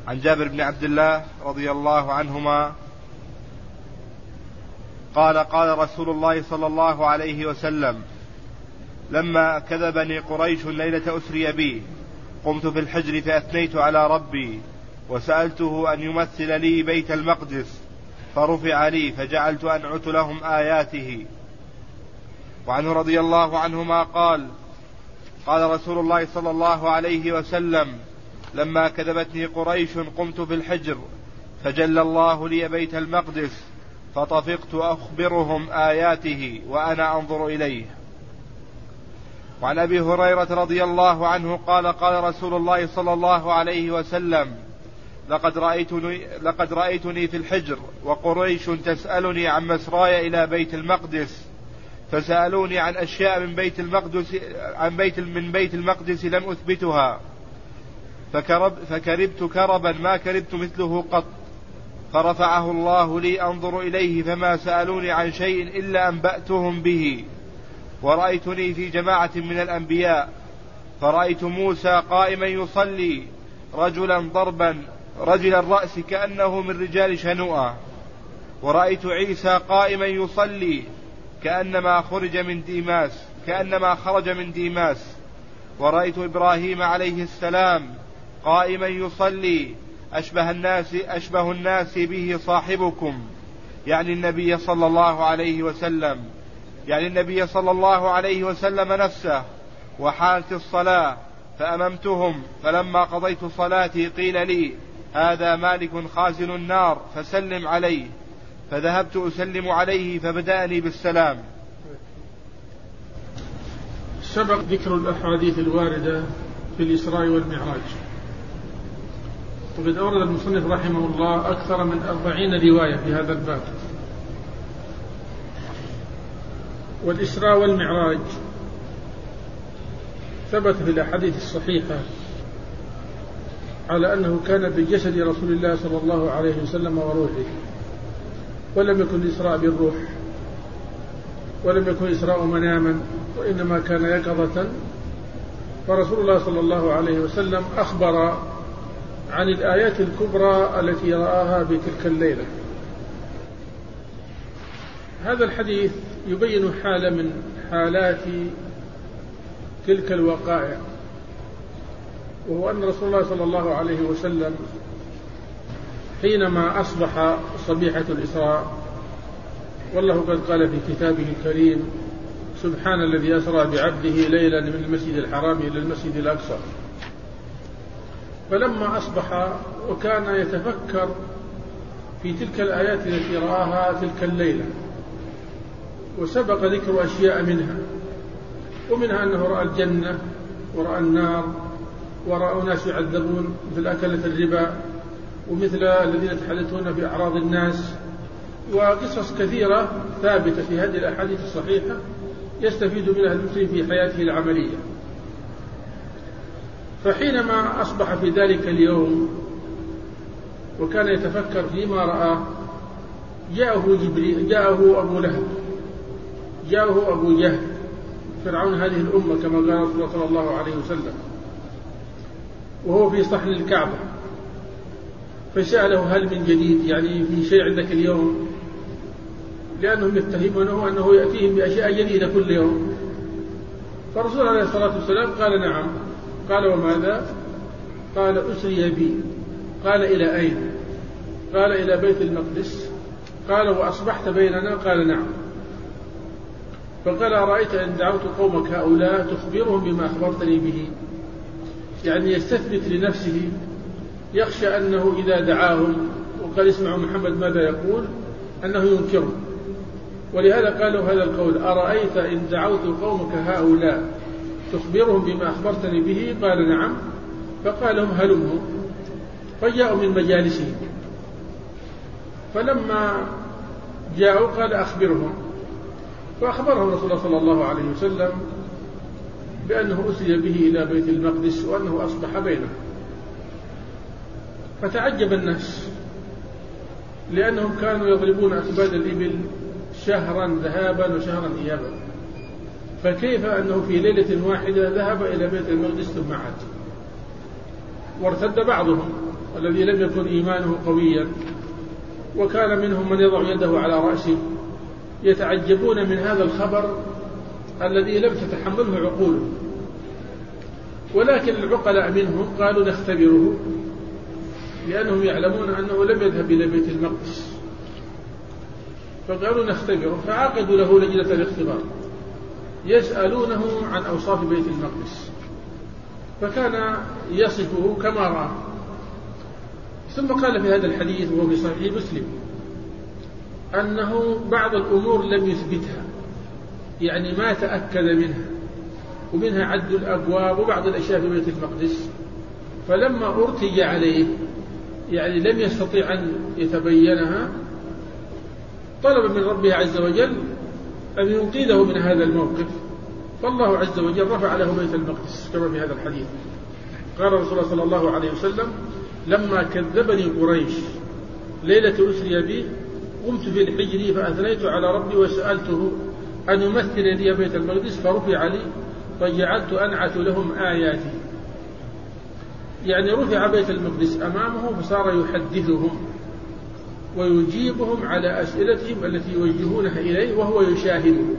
عن جابر بن عبد الله رضي الله عنهما قال قال رسول الله صلى الله عليه وسلم: لما كذبني قريش ليلة أسري بي قمت في الحجر فأثنيت على ربي وسألته أن يمثل لي بيت المقدس فرفع لي فجعلت أنعت لهم آياته. وعنه رضي الله عنهما قال قال رسول الله صلى الله عليه وسلم: لما كذبتني قريش قمت في الحجر فجل الله لي بيت المقدس فطفقت أخبرهم آياته وأنا أنظر إليه. وعن أبي هريرة رضي الله عنه قال قال رسول الله صلى الله عليه وسلم: لقد رأيتني في الحجر وقريش تسألني عن مسراي إلى بيت المقدس فسألوني عن أشياء من بيت المقدس لم أثبتها فكربت كربا ما كربت مثله قط فرفعه الله لي أنظر إليه فما سألوني عن شيء إلا أنبأتهم به. ورأيتني في جماعة من الأنبياء فرأيت موسى قائما يصلي رجلا ضربا رجل الرأس كأنه من رجال شنوءة. ورأيت عيسى قائما يصلي كأنما خرج من ديماس. ورأيت إبراهيم عليه السلام قائما يصلي أشبه الناس به صاحبكم، يعني النبي صلى الله عليه وسلم نفسه. وحالت الصلاة فأممتهم فلما قضيت صلاتي قيل لي: هذا مالك خازن النار فسلم عليه. فذهبت أسلم عليه فبدأني بالسلام. سبق ذكر الأحاديث الواردة في الإسراء والمعراج، وقد أورد المصنف رحمه الله أكثر من 40 رواية في هذا الباب. والإسراء والمعراج ثبت في الأحاديث الصحيحة على أنه كان بجسد رسول الله صلى الله عليه وسلم وروحه، ولم يكن الإسراء بالروح، ولم يكن الإسراء مناما، وإنما كان يقظة. فرسول الله صلى الله عليه وسلم أخبر عن الآيات الكبرى التي رآها بتلك الليلة. هذا الحديث يبين حالة من حالات تلك الوقائع، وهو أن رسول الله صلى الله عليه وسلم حينما أصبح صبيحة الإسراء، والله قد قال في كتابه الكريم: سبحان الذي أسرى بعبده ليلا من المسجد الحرام إلى المسجد الأقصى. فلما أصبح وكان يتفكر في تلك الآيات التي رآها تلك الليلة، وسبق ذكر أشياء ومنها أنه رأى الجنة ورأى النار ورأى ناس يعذبون مثل أكلة الربا ومثل الذين يتحدثون في أعراض الناس، وقصص كثيرة ثابتة في هذه الأحاديث الصحيحة يستفيد منها المسلم في حياته العملية. فحينما أصبح في ذلك اليوم وكان يتفكر فيما رأى، جاءه أبو لهب، جاءه أبو جهل فرعون هذه الأمة كما قال رسول الله صلى الله عليه وسلم، وهو في صحن الكعبة، فسأله: هل من جديد؟ يعني في شيء عندك اليوم؟ لأنهم يتهمونه أنه يأتيهم بأشياء جديدة كل يوم. فرسول عليه الصلاة والسلام قال: نعم. قال: وماذا؟ قال: أسري بي. قال: إلى أين؟ قال: إلى بيت المقدس. قال: وأصبحت بيننا؟ قال: نعم. فقال: أرأيت إن دعوت قومك هؤلاء تخبرهم بما أخبرتني به؟ يعني يستثبت لنفسه، يخشى أنه إذا دعاهم وقال اسمعوا محمد ماذا يقول أنه ينكرهم، ولهذا قالوا هذا القول: أرأيت إن دعوت قومك هؤلاء تخبرهم بما أخبرتني به؟ قال: نعم. فقال لهم: هلموا. فجاءوا من مجالسهم، فلما جاءوا قال: أخبرهم. فأخبرهم رسول الله صلى الله عليه وسلم بأنه أسري به إلى بيت المقدس وأنه أصبح بينهم. فتعجب الناس، لأنهم كانوا يضربون أكباد الإبل شهرا ذهابا وشهرا إيابا، فكيف أنه في ليلة واحدة ذهب إلى بيت المقدس ثم عاد؟ وارتد بعضهم الذي لم يكن إيمانه قويا، وكان منهم من يضع يده على رأسه، يتعجبون من هذا الخبر الذي لم تتحمله عقولهم. ولكن العقلاء منهم قالوا نختبره، لأنهم يعلمون أنه لم يذهب إلى بيت المقدس، فقالوا نختبره، فعقدوا له لجنة الاختبار يسألونه عن أوصاف بيت المقدس، فكان يصفه كما رأى. ثم قال في هذا الحديث وهو في صحيح مسلم أنه بعض الأمور لم يثبتها، يعني ما تأكد منها، ومنها عد الأبواب وبعض الأشياء في بيت المقدس، فلما أرتج عليه يعني لم يستطيع أن يتبينها، طلب من ربه عز وجل أن ينقذه من هذا الموقف، فالله عز وجل رفع له بيت المقدس كما في هذا الحديث. قال رسول الله صلى الله عليه وسلم لما كذبني قريش ليلة أسري بي قمت في الحجر فأثنيت على ربي وسألته أن يمثل لي بيت المقدس فرفع لي فجعلت أنعت لهم آياتي، يعني رفع بيت المقدس أمامه فصار يحدثهم ويجيبهم على أسئلتهم التي يوجهونها إليه وهو يشاهدهم.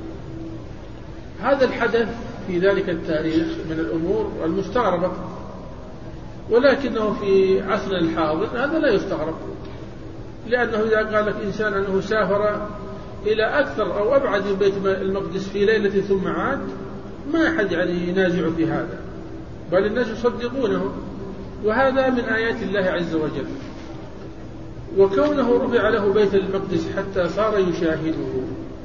هذا الحدث في ذلك التاريخ من الأمور المستغربة، ولكنه في عصرنا الحاضر هذا لا يستغرب، لأنه إذا قال لك إنسان أنه سافر إلى أكثر أو أبعد من بيت المقدس في ليلة ثم عاد، ما أحد يعني ينازع في هذا، بل الناس يصدقونه، وهذا من آيات الله عز وجل. وكونه رفع له بيت المقدس حتى صار يشاهده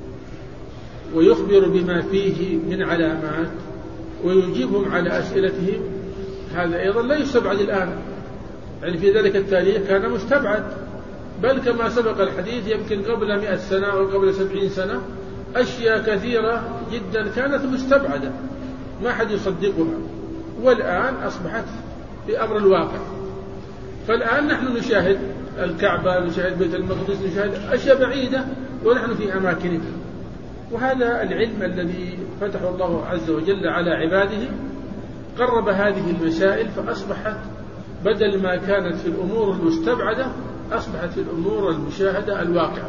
ويخبر بما فيه من علامات ويجيبهم على أسئلتهم، هذا أيضا لا يستبعد الآن، يعني في ذلك التاريخ كان مستبعد، بل كما سبق الحديث يمكن قبل 100 سنة أو قبل 70 سنة أشياء كثيرة جدا كانت مستبعدة ما حد يصدقها، والآن أصبحت في أمر الواقع. فالآن نحن نشاهد الكعبة، نشاهد بيت المقدس، نشاهد أشياء بعيدة ونحن في أماكنها، وهذا العلم الذي فتحه الله عز وجل على عباده قرب هذه المسائل، فأصبحت بدل ما كانت في الأمور المستبعدة أصبحت في الأمور المشاهدة الواقعة.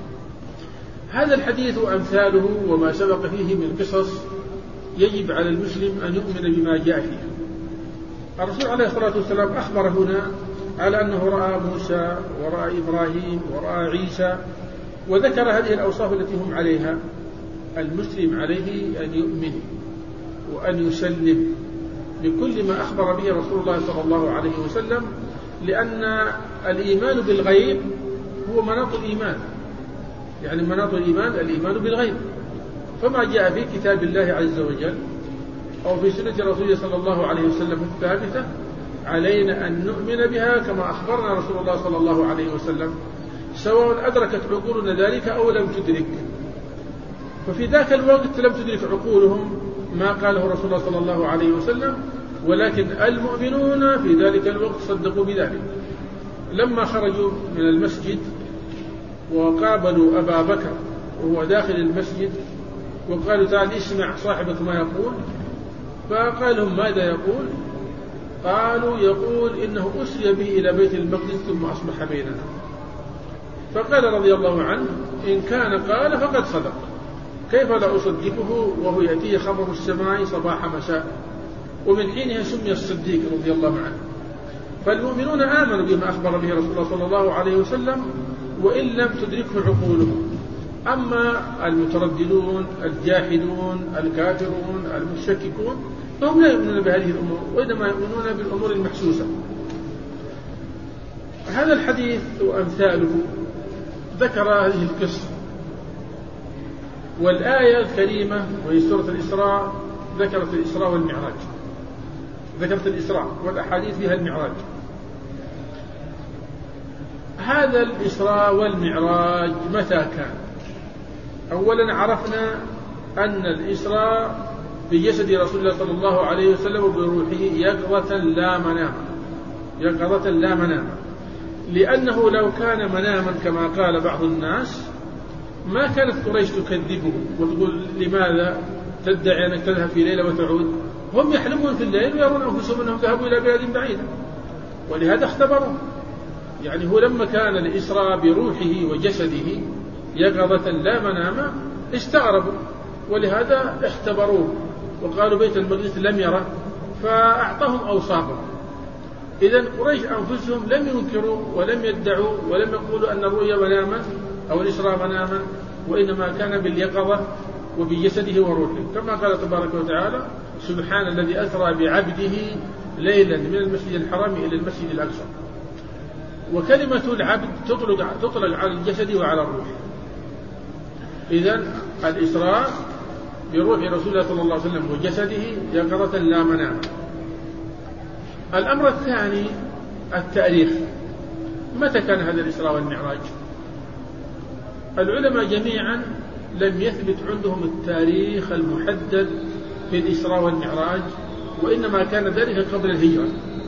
هذا الحديث وأمثاله وما سبق فيه من قصص يجب على المسلم أن يؤمن بما جاء فيه. الرسول عليه الصلاة والسلام أخبر هنا على أنه رأى موسى ورأى إبراهيم ورأى عيسى، وذكر هذه الأوصاف التي هم عليها. المسلم عليه أن يؤمن وأن يسلم بكل ما أخبر به رسول الله صلى الله عليه وسلم، لأن الإيمان بالغيب هو مناط الإيمان، يعني مناط الإيمان الإيمان بالغيب، فما جاء في كتاب الله عز وجل أو في سنة رسوله صلى الله عليه وسلم الثابتة علينا أن نؤمن بها كما أخبرنا رسول الله صلى الله عليه وسلم، سواء أدركت عقولنا ذلك أو لم تدرك. ففي ذاك الوقت لم تدرك عقولهم ما قاله رسول الله صلى الله عليه وسلم، ولكن المؤمنون في ذلك الوقت صدقوا بذلك. لما خرجوا من المسجد وقابلوا أبا بكر وهو داخل المسجد وقالوا تعال اسمع صاحبك ما يقول، فقال لهم ماذا يقول؟ قالوا يقول إنه أسري به إلى بيت المقدس ثم أصبح بيننا. فقال رضي الله عنه إن كان قال فقد صدق، كيف لا أصدقه وهو يأتيه خبر السماء صباح مساء. ومن حينها سمي الصديق رضي الله عنه. فالمؤمنون آمنوا بما أخبر به رسول الله صلى الله عليه وسلم وإن لم تدركه عقولهم. أما المترددون الجاحدون الكافرون المشككون فهم لا يؤمنون بهذه الأمور، وإنما يؤمنون بالأمور المحسوسة. هذا الحديث وأمثاله ذكر هذه القصة، والآية الكريمة وهي سورة الإسراء ذكرت الإسراء والمعراج، ذكرت الإسراء والأحاديث فيها المعراج. هذا الإسراء والمعراج متى كان؟ أولا عرفنا أن الإسراء بجسد رسول الله صلى الله عليه وسلم وبروحه يقظة لا منام، يقظة لا منام، لأنه لو كان مناما كما قال بعض الناس ما كانت قريش تكذبه وتقول لماذا تدعي أنك تذهب في ليلة وتعود. هم يحلمون في الليل ويرون أنفسهم أنهم ذهبوا إلى بلاد بعيدة، ولهذا اختبروه. يعني هو لما كان الإسراء بروحه وجسده يقظة لا مناما استغربوا، ولهذا اختبروه وقالوا بيت المقدس لم يره، فأعطاهم أوصافه. إذن قريش أنفسهم لم ينكروا ولم يدعوا ولم يقولوا أن الرؤيا مناما أو الإسراء مناما، وإنما كان باليقظة وبجسده وروحه، كما قال تبارك وتعالى: سبحان الذي أسرى بعبده ليلا من المسجد الحرام إلى المسجد الأقصى. وكلمة العبد تطلق على الجسد وعلى الروح. إذن الإسراء بروح رسول الله صلى الله عليه وسلم وجسده يقظة لا منام. الأمر الثاني التاريخ. متى كان هذا الإسراء والمعراج؟ العلماء جميعا لم يثبت عندهم التاريخ المحدد في الإسراء والمعراج، وإنما كان ذلك قبل الهجرة.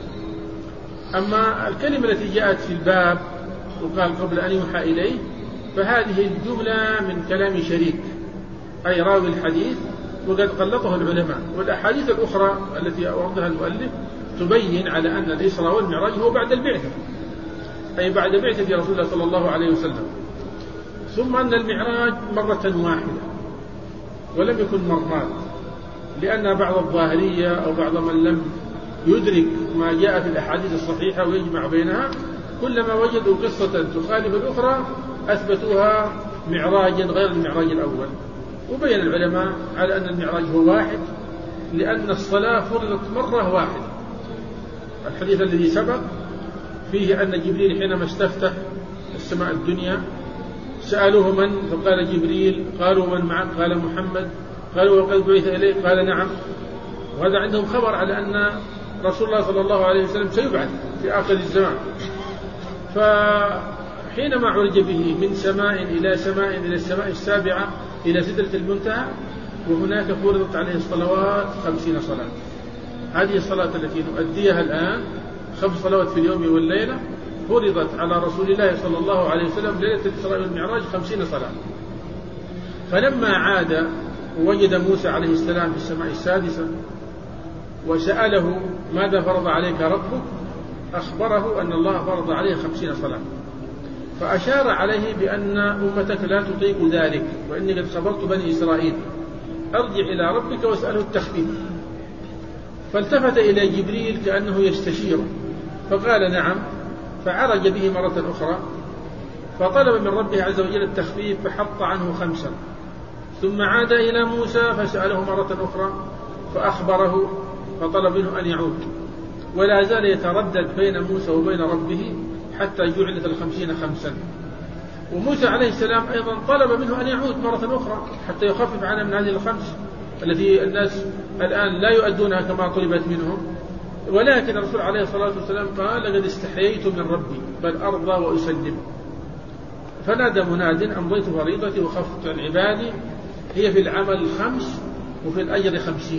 أما الكلمة التي جاءت في الباب وقال قبل أن يوحى إليه، فهذه الجملة من كلام شريك أي راوي الحديث، وقد قلطه العلماء. والأحاديث الأخرى التي أوردها المؤلف تبين على أن الإسراء والمعراج هو بعد البعثة، أي بعد بعثة رسول الله صلى الله عليه وسلم. ثم أن المعراج مرة واحدة ولم يكن مرات، لأن بعض الظاهرية أو بعض من لم يدرك ما جاء في الأحاديث الصحيحة ويجمع بينها، كلما وجدوا قصة تخالف الأخرى أثبتوها معراجا غير المعراج الأول. وبين العلماء على أن المعراج هو واحد، لأن الصلاة فرضت مرة واحدة. الحديث الذي سبق فيه أن جبريل حينما استفتح السماء الدنيا سألوه من، فقال جبريل. قالوا من معك؟ قال محمد. قالوا وقد بعث إليه؟ قال نعم. وهذا عندهم خبر على أن رسول الله صلى الله عليه وسلم سيبعث في آخر الزمان. فحينما عرج به من سماء إلى سماء إلى السماء السابعة إلى سدرة المنتهى، وهناك فرضت عليه الصلوات 50 صلاة. هذه الصلاة التي نؤديها الآن 5 صلوات في اليوم والليلة فرضت على رسول الله صلى الله عليه وسلم ليلة الإسراء والمعراج 50 صلاة. فلما عاد ووجد موسى عليه السلام في السماء السادسة وسأله ماذا فرض عليك ربك، أخبره أن الله فرض عليه 50 صلاة. فأشار عليه بأن أمتك لا تطيق ذلك، وإني قد خبرت بني إسرائيل، أرجع إلى ربك واسأله التخفيف. فالتفت إلى جبريل كأنه يستشيره فقال نعم، فعرج به مرة أخرى فطلب من ربه عز وجل التخفيف فحط عنه 5. ثم عاد إلى موسى فسأله مرة أخرى فأخبره فطلب منه أن يعود، ولا زال يتردد بين موسى وبين ربه حتى جعلت 50 5. وموسى عليه السلام أيضا طلب منه أن يعود مرة أخرى حتى يخفف عنها من هذه 5 التي الناس الآن لا يؤدونها كما طلبت منهم. ولكن الرسول عليه الصلاة والسلام قال لقد استحييت من ربي بل أرضى وأسلم. فنادى مناد أمضيت فريضتي وخفت عن عبادي، هي في العمل 5 وفي الأجر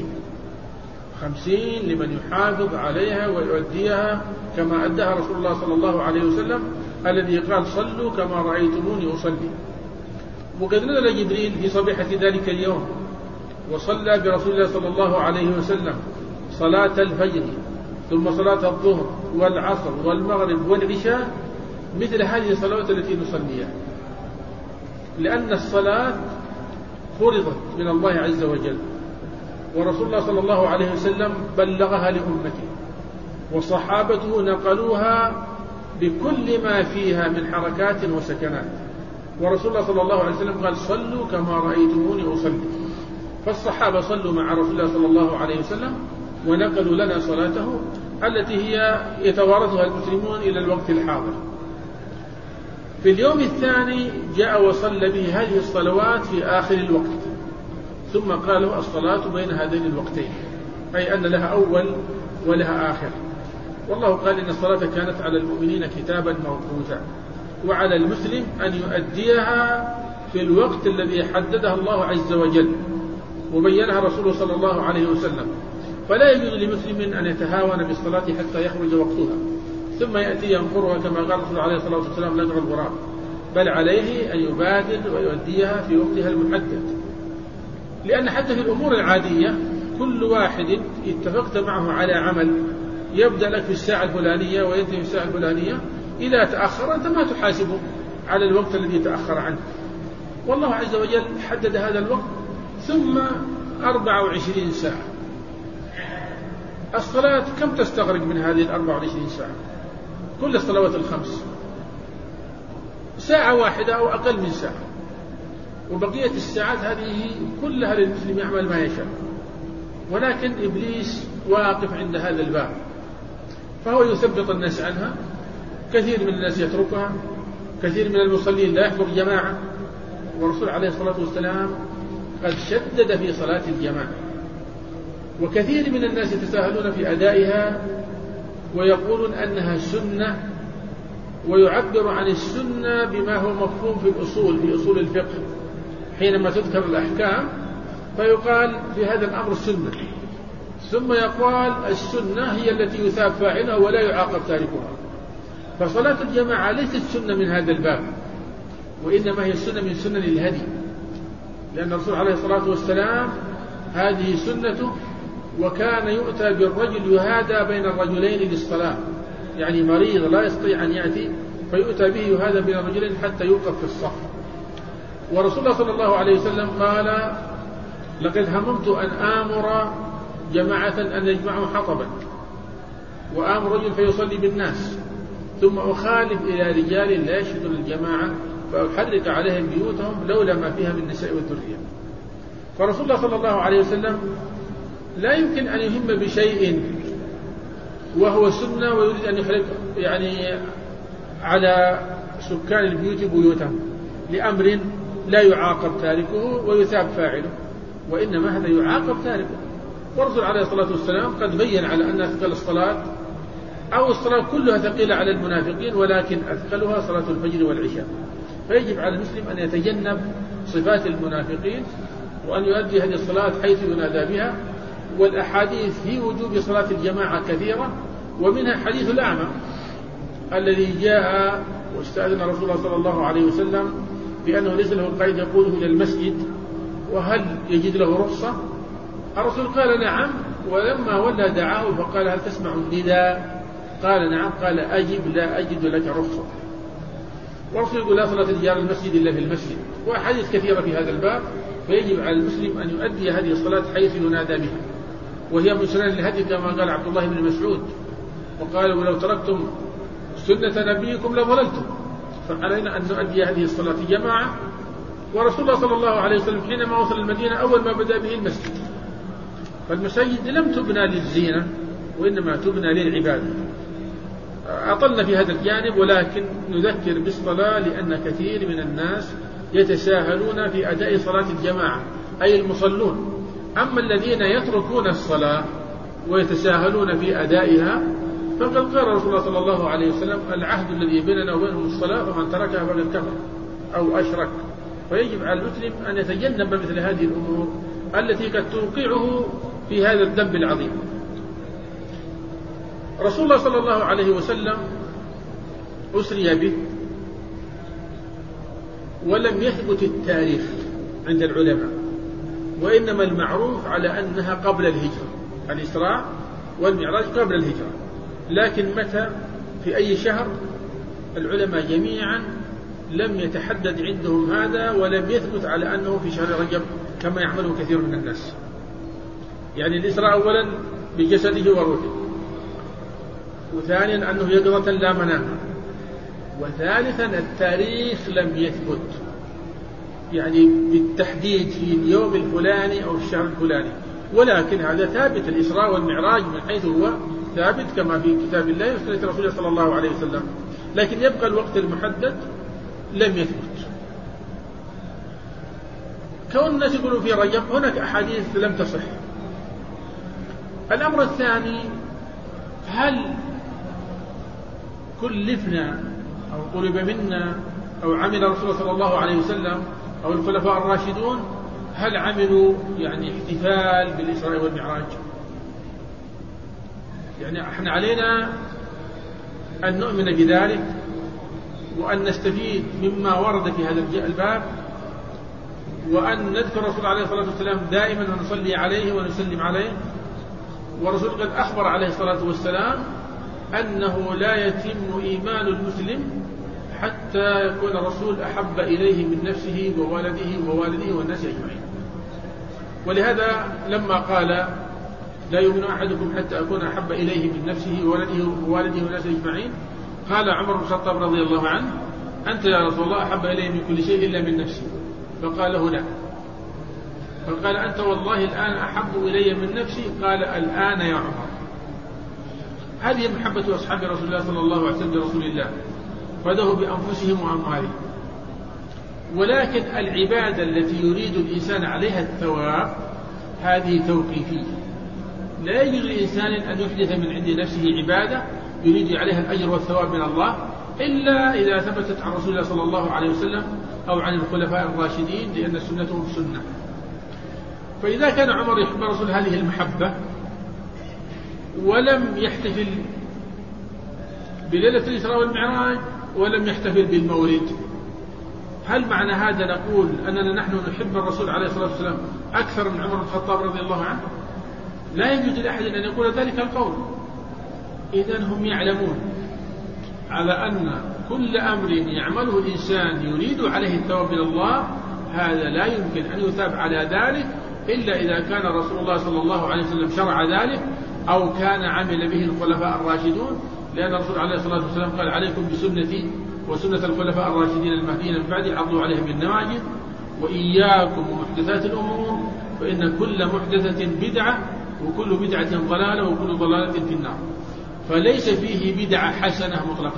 50 لمن يحافظ عليها ويؤديها كما أداها رسول الله صلى الله عليه وسلم الذي قال صلوا كما رأيتموني أصلي. وقد نزل جبريل في صبيحة ذلك اليوم وصلى برسول الله صلى الله عليه وسلم صلاة الفجر ثم صلاة الظهر والعصر والمغرب والعشاء مثل هذه الصلوات التي نصليها، لأن الصلاة فرضت من الله عز وجل، ورسول الله صلى الله عليه وسلم بلغها لأمته، وصحابته نقلوها بكل ما فيها من حركات وسكنات. ورسول الله صلى الله عليه وسلم قال صلوا كما رأيتموني أصلي. فالصحابة صلوا مع رسول الله صلى الله عليه وسلم ونقلوا لنا صلاته التي هي يتوارثها المسلمون إلى الوقت الحاضر. في اليوم الثاني جاء وصلى به هذه الصلوات في آخر الوقت، ثم قالوا الصلاة بين هذين الوقتين، أي أن لها أول ولها آخر. والله قال إن الصلاة كانت على المؤمنين كتابا موقوتا، وعلى المسلم أن يؤديها في الوقت الذي حددها الله عز وجل وبينها رسوله صلى الله عليه وسلم. فلا يجوز لمسلم أن يتهاون بالصلاة حتى يخرج وقتها ثم يأتي ينقرها كما قال الرسول عليه الصلاة والسلام لجر الغراب، بل عليه أن يبادر ويؤديها في وقتها المحدد. لأن حتى في الأمور العادية كل واحد اتفقت معه على عمل يبدأ لك في الساعة الفلانية وينتهي في الساعة الفلانية، إذا تأخر أنت ما تحاسبه على الوقت الذي تأخر عنه. والله عز وجل حدد هذا الوقت ثم 24 ساعة. الصلاة كم تستغرق من هذه 24 ساعة؟ كل الصلوات الخمس ساعة واحدة أو أقل من ساعة، وبقية الساعات هذه كلها للمسلم يعمل ما يشاء. ولكن إبليس واقف عند هذا الباب فهو يثبط الناس عنها. كثير من الناس يتركها، كثير من المصلين لا يحضر جماعة، والرسول عليه الصلاة والسلام قد شدد في صلاة الجماعة. وكثير من الناس يتساهلون في أدائها ويقولون أنها سنة، ويعبر عن السنة بما هو مفهوم في الأصول، في أصول الفقه، حينما تذكر الأحكام فيقال في هذا الأمر السنة، ثم يقال السنة هي التي يثاب فاعلها ولا يعاقب تاركها. فصلاة الجماعة ليست سنة من هذا الباب، وإنما هي السنة من سنن الهدي، لأن الرسول عليه الصلاة والسلام هذه سنته، وكان يؤتى بالرجل يهادى بين الرجلين للصلاة، يعني مريض لا يستطيع أن يأتي فيؤتى به يهادى بين الرجلين حتى يوقف في الصف. ورسول الله صلى الله عليه وسلم قال: لقد هممت أن آمر جماعة أن يجمعوا حطبا وآمر رجل فيصلي بالناس، ثم أخالف إلى رجال لا يشهدون الجماعة فأحرق عليهم بيوتهم لولا ما فيها من النساء والذرية. فرسول الله صلى الله عليه وسلم لا يمكن أن يهم بشيء وهو سنة ويريد أن يحرق يعني على سكان البيوت بيوتهم لأمر لا يعاقب تاركه ويثاب فاعله، وإنما هذا يعاقب تاركه. والرسول عليه الصلاة والسلام قد بين على أن أثقل الصلاة أو الصلاة كلها ثقيلة على المنافقين، ولكن أثقلها صلاة الفجر والعشاء. فيجب على المسلم أن يتجنب صفات المنافقين وأن يؤدي هذه الصلاة حيث ينادى بها. والأحاديث في وجوب صلاة الجماعة كثيرة، ومنها حديث الأعمى الذي جاء واستأذن رسول الله صلى الله عليه وسلم بأنه ليس له قيد يقوده إلى المسجد وهل يجد له رخصة؟ الرسول قال نعم، ولما ولى دعاه فقال: هل تسمع النداء؟ قال نعم. قال: أجب، لا أجد لك رخصة. والرسول يقول: لا صلاة رجال المسجد إلا في المسجد. وأحاديث كثيرة في هذا الباب. فيجب على المسلم أن يؤدي هذه الصلاة حيث ينادى بها، وهي من سنن الهدي كما قال عبد الله بن مسعود، وقال: ولو تركتم سنة نبيكم لضللتم. فعلينا أن نؤدي هذه الصلاة جماعة. ورسول الله صلى الله عليه وسلم حينما وصل المدينة أول ما بدأ به المسجد. فالمساجد لم تبنى للزينة وإنما تبنى للعبادة. أطلنا في هذا الجانب، ولكن نذكر بالصلاة لأن كثير من الناس يتساهلون في أداء صلاة الجماعة، أي المصلون. أما الذين يتركون الصلاة ويتساهلون في أدائها فقد قال رسول الله صلى الله عليه وسلم: العهد الذي بيننا وبينهم الصلاة، فمن تركها فقد كفر أو أشرك. فيجب على المسلم أن يتجنب مثل هذه الأمور التي قد توقعه في هذا الذنب العظيم. رسول الله صلى الله عليه وسلم أسري به، ولم يثبت التاريخ عند العلماء، وإنما المعروف على أنها قبل الهجرة، الإسراء والمعراج قبل الهجرة. لكن متى في أي شهر العلماء جميعا لم يتحدد عندهم هذا، ولم يثبت على أنه في شهر رجب كما يعمله كثير من الناس. يعني الإسراء أولا بجسده وروحه، وثانيا أنه يقظة لا مناما، وثالثا التاريخ لم يثبت يعني بالتحديد في اليوم الفلاني أو الشهر الفلاني. ولكن هذا ثابت، الإسراء والمعراج من حيث هو ثابت كما في كتاب الله وسنة رسوله صلى الله عليه وسلم، لكن يبقى الوقت المحدد لم يثبت. كون الناس يقولون في رجب، هناك أحاديث لم تصح. الأمر الثاني: هل كلفنا أو طلب منا أو عمل رسول الله صلى الله عليه وسلم أو الخلفاء الراشدون هل عملوا يعني احتفال بالإسراء والمعراج؟ يعني احنا علينا أن نؤمن بذلك وأن نستفيد مما ورد في هذا الباب، وأن نذكر الرسول عليه الصلاة والسلام دائما ونصلي عليه ونسلم عليه، والرسول قد أخبر عليه الصلاة والسلام أنه لا يتم إيمان المسلم حتى يكون الرسول أحب إليه من نفسه ووالده والناس أجمعين. ولهذا لما قال لا يؤمن أحدكم حتى أكون أحب إليه من نفسه ووالده والناس أجمعين، قال عمر بن الخطاب رضي الله عنه أنت يا رسول الله أحب إليه من كل شيء إلا من نفسي، فقال له لا، فقال أنت والله الآن أحب إلي من نفسي، قال الآن يا عمر. هذه محبة أصحاب رسول الله صلى الله عليه وسلم لرسول الله، فدوا بأنفسهم وأموالهم. ولكن العبادة التي يريد الإنسان عليها الثواب هذه توقيفية، لا يجوز لإنسان أن يحدث من عند نفسه عبادة يريد عليها الأجر والثواب من الله إلا إذا ثبتت عن رسول الله صلى الله عليه وسلم أو عن الخلفاء الراشدين، لأن سنتهم سنة. فإذا كان عمر يحب رسول هذه المحبة ولم يحتفل بليلة الإسراء والمعراج ولم يحتفل بالمولد، هل معنى هذا نقول أننا نحن نحب الرسول عليه الصلاة والسلام أكثر من عمر بن الخطاب رضي الله عنه؟ لا يجوز لأحد أن يقول ذلك القول. إذن هم يعلمون على أن كل أمر يعمله الإنسان يريد عليه الثواب من الله هذا لا يمكن أن يثاب على ذلك إلا إذا كان رسول الله صلى الله عليه وسلم شرع ذلك أو كان عمل به الخلفاء الراشدون، لأن الرسول عليه الصلاة والسلام قال عليكم بسنتي وسنة الخلفاء الراشدين المهديين من بعدي عضوا عليها بالنواجذ وإياكم ومحدثات الأمور فإن كل محدثة بدعة وكل بدعة ضلالة وكل ضلالة في النار. فليس فيه بدعة حسنة مطلقا.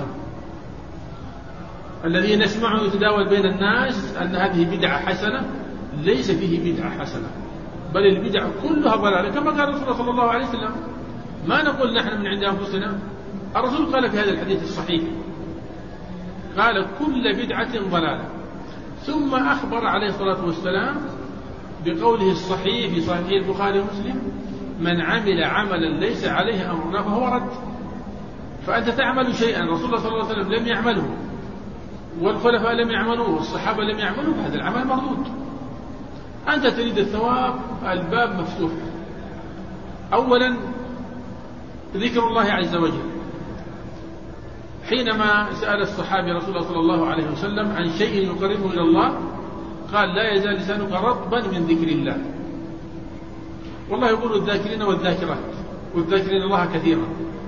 الذي نسمعه يتداول بين الناس أن هذه بدعة حسنة، ليس فيه بدعة حسنة، بل البدع كلها ضلالة كما قال الرسول صلى الله عليه وسلم. ما نقول نحن من عند أنفسنا، الرسول قال في هذا الحديث الصحيح قال كل بدعة ضلالة، ثم أخبر عليه الصلاة والسلام بقوله الصحيح في صحيح البخاري ومسلم من عمل عملا ليس عليه أمرنا فهو رد. فأنت تعمل شيئا رسول الله صلى الله عليه وسلم لم يعمله والخلفاء لم يعملوه والصحابة لم يعملوه، هذا العمل مردود. أنت تريد الثواب، الباب مفتوح. أولا ذكر الله عز وجل، حينما سأل الصحابي رسول الله صلى الله عليه وسلم عن شيء يقربه إلى الله قال لا يزال لسانك رطبا من ذكر الله. والله يقول الذاكرين والذاكرات والذاكرين الله كثيرا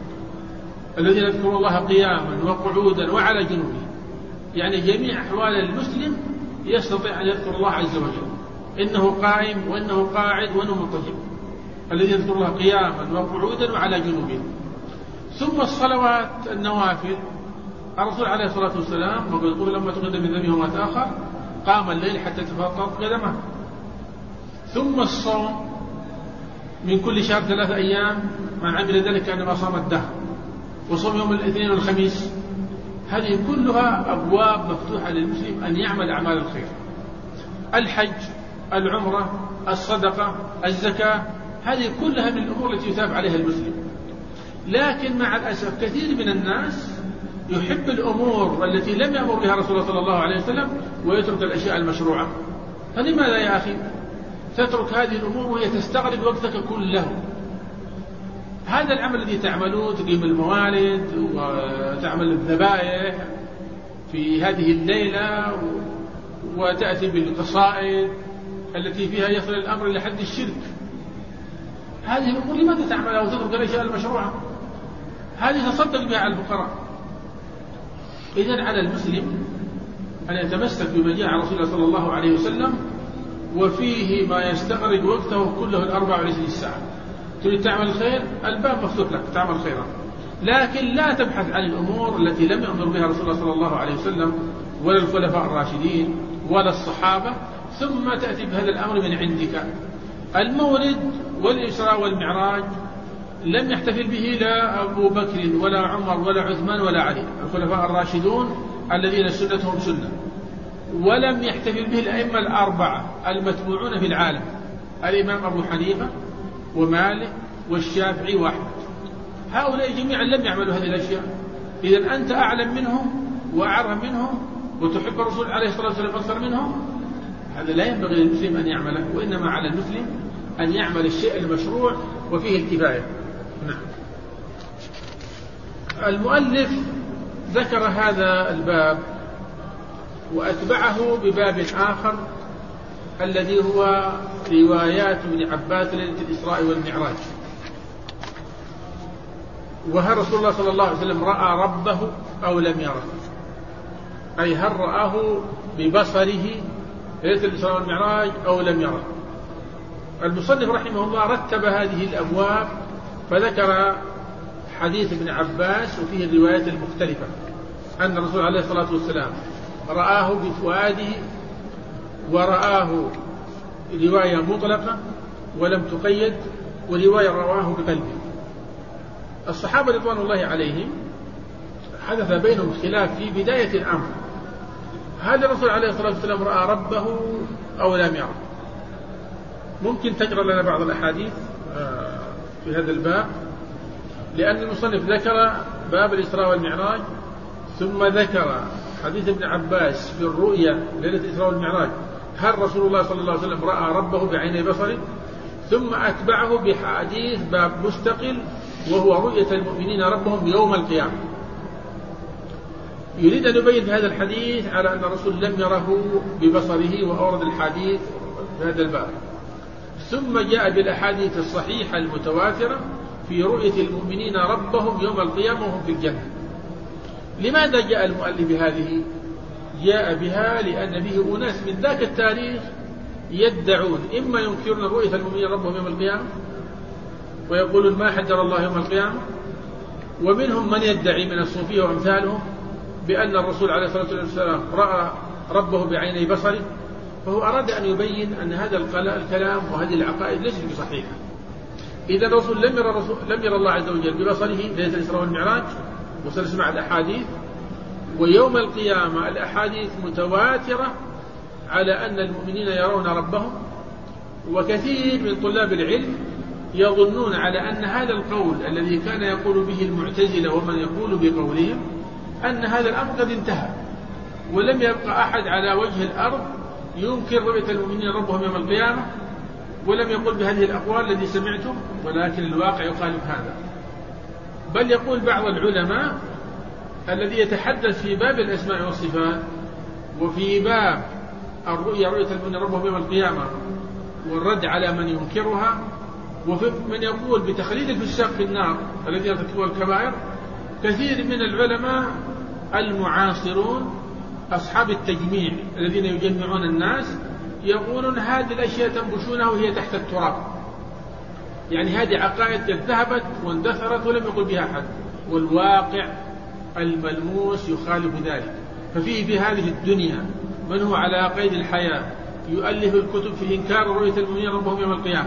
الذين يذكرون الله قياما وقعودا وعلى جنوبه، يعني جميع أحوال المسلم يستطيع أن يذكر الله عز وجل، إنه قائم وإنه قاعد وإنه مضطجع، الذي يذكر الله قياما وقعودا وعلى جنوبه. ثم الصلوات النوافل، الرسول عليه الصلاة والسلام ويقول لما تقدم من ذنبه وما تأخر قام الليل حتى تفطرت قدمه. ثم الصوم من كل شهر 3 أيام من عمل ذلك كأنما صام الدهر، وصوم يوم الاثنين والخميس. هذه كلها أبواب مفتوحة للمسلم أن يعمل أعمال الخير. الحج، العمرة، الصدقة، الزكاة، هذه كلها من الأمور التي يثاب عليها المسلم. لكن مع الأسف كثير من الناس يحب الأمور التي لم يأمر بها رسول الله صلى الله عليه وسلم ويترك الأشياء المشروعة. فلماذا يا أخي تترك هذه الأمور وهي تستغرق وقتك كله؟ هذا العمل الذي تعملوه، تقيم الموالد وتعمل الذبائح في هذه الليلة وتأتي بالقصائد التي فيها يصل الأمر إلى حد الشرك، هذه الأمور لماذا تعملها وتترك الأشياء المشروعة؟ هذه تصدق بها على الفقراء. إذن على المسلم أن يتمسك بما جاء عن رسول الله صلى الله عليه وسلم وفيه ما يستغرق وقته كله 24 ساعة. تريد تعمل الخير، الباب مفتوح لك تعمل خيرا، لكن لا تبحث عن الأمور التي لم يأمر بها رسول الله صلى الله عليه وسلم ولا الخلفاء الراشدين ولا الصحابة، ثم تأتي بهذا الأمر من عندك. المولد والإسراء والمعراج لم يحتفل به لا أبو بكر ولا عمر ولا عثمان ولا علي الخلفاء الراشدون الذين سنتهم سنة، ولم يحتفل به الأئمة الأربعة المتبوعون في العالم، الإمام أبو حنيفة ومالك والشافعي وأحمد. هؤلاء جميعا لم يعملوا هذه الأشياء. إذن أنت أعلم منهم وأعرف منهم وتحب الرسول عليه الصلاة والسلام أكثر منهم، هذا لا ينبغي للمسلم أن يعمله، وإنما على المسلم أن يعمل الشيء المشروع وفيه الكفاية. نعم. المؤلف ذكر هذا الباب وأتبعه بباب آخر الذي هو روايات ابن عباس ليلة الإسراء والمعراج. وهل رسول الله صلى الله عليه وسلم رأى ربه أو لم يره؟ أي هل رآه ببصره ليلة الإسراء والمعراج أو لم يره؟ المصنف رحمه الله رتب هذه الأبواب فذكر حديث ابن عباس وفيه الروايات المختلفة أن الرسول عليه الصلاة والسلام رآه بفؤاده، ورآه رواية مطلقة ولم تقيد، ورواية رواه بقلبه. الصحابة رضوان الله عليهم حدث بينهم خلاف في بداية الأمر، هل الرسول عليه الصلاة والسلام رأى ربه أو لم يره؟ ممكن تقرأ لنا بعض الأحاديث في هذا الباب، لأن المصنف ذكر باب الإسراء والمعراج، ثم ذكر حديث ابن عباس في الرؤيا ليلة الإسراء والمعراج، هل رسول الله صلى الله عليه وسلم رأى ربه بعيني بصره؟ ثم أتبعه بحديث باب مستقل وهو رؤية المؤمنين ربهم يوم القيامة. يريد أن يبين في هذا الحديث على أن الرسول لم يره ببصره، وأورد الحديث في هذا الباب. ثم جاء بالأحاديث الصحيحة المتواترة في رؤية المؤمنين ربهم يوم القيامة وهم في الجنة. لماذا جاء المؤلف بهذه؟ جاء بها لأن به أناس من ذاك التاريخ يدعون إما ينكرون رؤية المؤمنين ربهم يوم القيامة ويقولون ما حجر الله يوم القيامة، ومنهم من يدعي من الصوفية وأمثالهم بأن الرسول عليه الصلاة والسلام رأى ربه بعيني بصره. فهو أراد أن يبين أن هذا الكلام وهذه العقائد ليست بصحيحة. إذا الرسول لم يرى الله عز وجل ببصره ليلة الإسراء والمعراج، وسنسمع الأحاديث، ويوم القيامة الأحاديث متواترة على أن المؤمنين يرون ربهم. وكثير من طلاب العلم يظنون على أن هذا القول الذي كان يقول به المعتزلة ومن يقول بقولهم أن هذا الأمر قد انتهى، ولم يبقى أحد على وجه الأرض ينكر رؤية المؤمنين ربهم يوم القيامة، ولم يقول بهذه الأقوال التي سمعتم، ولكن الواقع يخالف هذا. بل يقول بعض العلماء الذي يتحدث في باب الأسماء والصفات وفي باب الرؤية رؤية المؤمنين ربهم يوم القيامة والرد على من ينكرها، وفي من يقول بتخليد الفساق في النار الذين يرتكبون الكبائر. كثير من العلماء المعاصرون أصحاب التجميع الذين يجمعون الناس يقولون هذه الأشياء تنبشونها وهي تحت التراب، يعني هذه عقائد قد ذهبت واندثرت ولم يقل بها أحد، والواقع الملموس يخالف ذلك. ففيه في هذه الدنيا من هو على قيد الحياة يؤلف الكتب في إنكار رؤية المؤمنين ربهم يوم القيامة،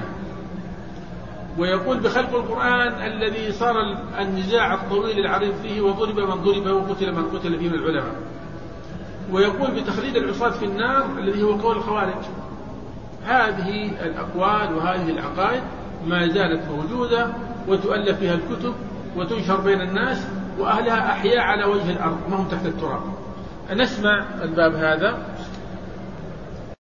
ويقول بخلق القرآن الذي صار النزاع الطويل العريض فيه وضرب من ضرب وقتل من قتل فيه من العلماء، ويقول بتخليد العصاة في النار الذي هو قول الخوارج. هذه الأقوال وهذه العقائد ما زالت موجودة وتؤلف فيها الكتب وتنشر بين الناس، وأهلها أحياء على وجه الأرض ما هم تحت التراب. نسمع الباب هذا.